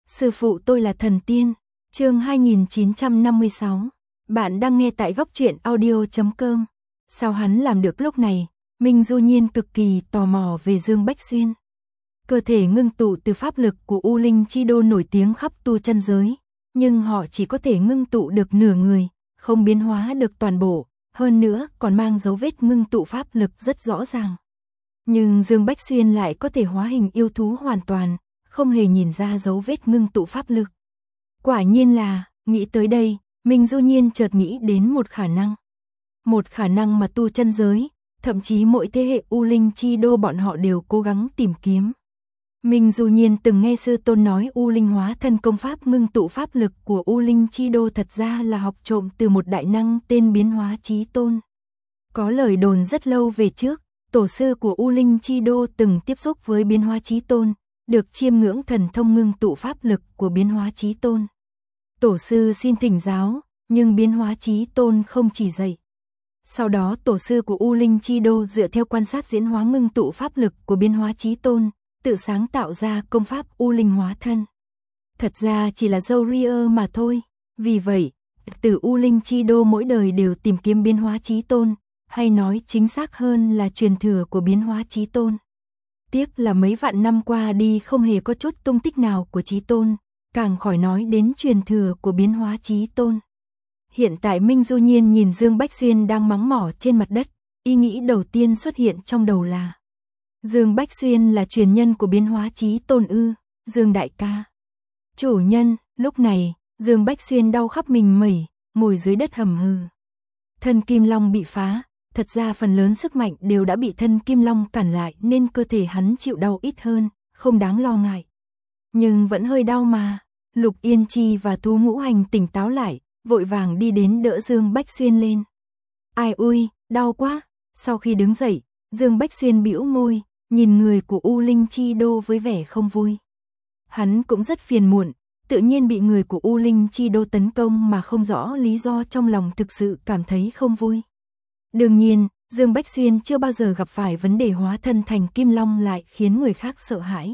Sư phụ tôi là thần tiên. Chương 2956. Bạn đang nghe tại góc truyện audio.com. Sao hắn làm được lúc này? Minh Du Nhiên cực kỳ tò mò về Dương Bách Xuyên. Cơ thể ngưng tụ từ pháp lực của U Linh Chi Đô nổi tiếng khắp tu chân giới, nhưng họ chỉ có thể ngưng tụ được nửa người, không biến hóa được toàn bộ, hơn nữa còn mang dấu vết ngưng tụ pháp lực rất rõ ràng. Nhưng Dương Bách Xuyên lại có thể hóa hình yêu thú hoàn toàn, không hề nhìn ra dấu vết ngưng tụ pháp lực. Quả nhiên là, nghĩ tới đây, Minh Du Nhiên chợt nghĩ đến một khả năng. Một khả năng mà tu chân giới, thậm chí mỗi thế hệ U Linh Chi Đô bọn họ đều cố gắng tìm kiếm. Minh Du Nhiên từng nghe sư tôn nói U Linh hóa thân công pháp ngưng tụ pháp lực của U Linh Chi Đô thật ra là học trộm từ một đại năng tên Biến Hóa Chí Tôn. Có lời đồn rất lâu về trước, tổ sư của U Linh Chi Đô từng tiếp xúc với Biến Hóa Chí Tôn, được chiêm ngưỡng thần thông ngưng tụ pháp lực của Biến Hóa Chí Tôn. Tổ sư xin thỉnh giáo, nhưng Biến Hóa Chí Tôn không chỉ dạy. Sau đó tổ sư của U Linh Chi Đô dựa theo quan sát diễn hóa ngưng tụ pháp lực của Biến Hóa Chí Tôn, tự sáng tạo ra công pháp U Linh hóa thân. Thật ra chỉ là dâu ria mà thôi. Vì vậy, từ U Linh Chi Đô mỗi đời đều tìm kiếm Biến Hóa Chí Tôn, hay nói chính xác hơn là truyền thừa của Biến Hóa Chí Tôn. Tiếc là mấy vạn năm qua đi không hề có chút tung tích nào của Chí Tôn, càng khỏi nói đến truyền thừa của Biến Hóa Chí Tôn. Hiện tại Minh Du Nhiên nhìn Dương Bách Xuyên đang mắng mỏ trên mặt đất, ý nghĩ đầu tiên xuất hiện trong đầu là: Dương Bách Xuyên là truyền nhân của Biến Hóa Chí Tôn ư? Dương đại ca. Chủ nhân. Lúc này, Dương Bách Xuyên đau khắp mình mẩy, ngồi dưới đất hầm hừ. Thân Kim Long bị phá, thật ra phần lớn sức mạnh đều đã bị thân Kim Long cản lại nên cơ thể hắn chịu đau ít hơn, không đáng lo ngại. Nhưng vẫn hơi đau mà. Lục Yên Chi và Thú Ngũ Hành tỉnh táo lại, vội vàng đi đến đỡ Dương Bách Xuyên lên. Ai ui, đau quá. Sau khi đứng dậy, Dương Bách Xuyên bĩu môi, nhìn người của U Linh Chi Đô với vẻ không vui. Hắn cũng rất phiền muộn, tự nhiên bị người của U Linh Chi Đô tấn công mà không rõ lý do, trong lòng thực sự cảm thấy không vui. Đương nhiên, Dương Bách Xuyên chưa bao giờ gặp phải vấn đề hóa thân thành Kim Long lại khiến người khác sợ hãi.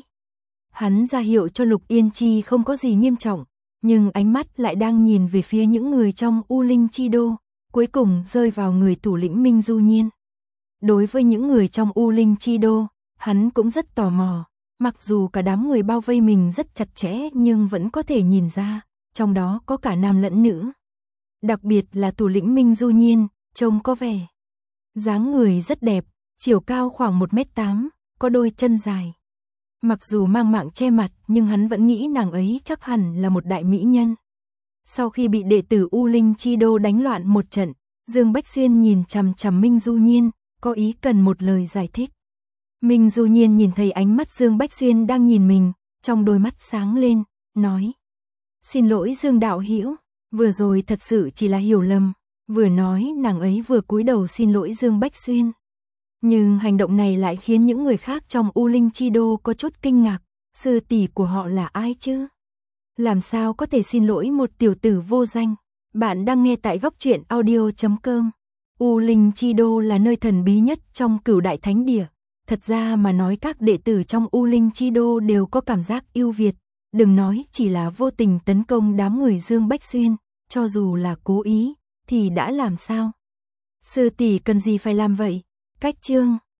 Hắn ra hiệu cho Lục Yên Chi không có gì nghiêm trọng, nhưng ánh mắt lại đang nhìn về phía những người trong U Linh Chi Đô, cuối cùng rơi vào người thủ lĩnh Minh Du Nhiên. Đối với những người trong U Linh Chi Đô, hắn cũng rất tò mò, mặc dù cả đám người bao vây mình rất chặt chẽ nhưng vẫn có thể nhìn ra, trong đó có cả nam lẫn nữ. Đặc biệt là thủ lĩnh Minh Du Nhiên, trông có vẻ dáng người rất đẹp, chiều cao khoảng 1m8, có đôi chân dài. Mặc dù mang mạng che mặt nhưng hắn vẫn nghĩ nàng ấy chắc hẳn là một đại mỹ nhân. Sau khi bị đệ tử U Linh Chi Đô đánh loạn một trận, Dương Bách Xuyên nhìn chằm chằm Minh Du Nhiên, có ý cần một lời giải thích. Minh Du Nhiên nhìn thấy ánh mắt Dương Bách Xuyên đang nhìn mình, trong đôi mắt sáng lên, nói: Xin lỗi Dương đạo hữu, vừa rồi thật sự chỉ là hiểu lầm. Vừa nói nàng ấy vừa cúi đầu xin lỗi Dương Bách Xuyên. Nhưng hành động này lại khiến những người khác trong U Linh Chi Đô có chút kinh ngạc, sư tỷ của họ là ai chứ? Làm sao có thể xin lỗi một tiểu tử vô danh? Bạn đang nghe tại góc truyện audio.com. U Linh Chi Đô là nơi thần bí nhất trong Cửu Đại Thánh Địa. Thật ra mà nói các đệ tử trong U Linh Chi Đô đều có cảm giác ưu việt, đừng nói chỉ là vô tình tấn công đám người Dương Bách Xuyên, cho dù là cố ý, thì đã làm sao? Sư tỷ cần gì phải làm vậy? Cách chương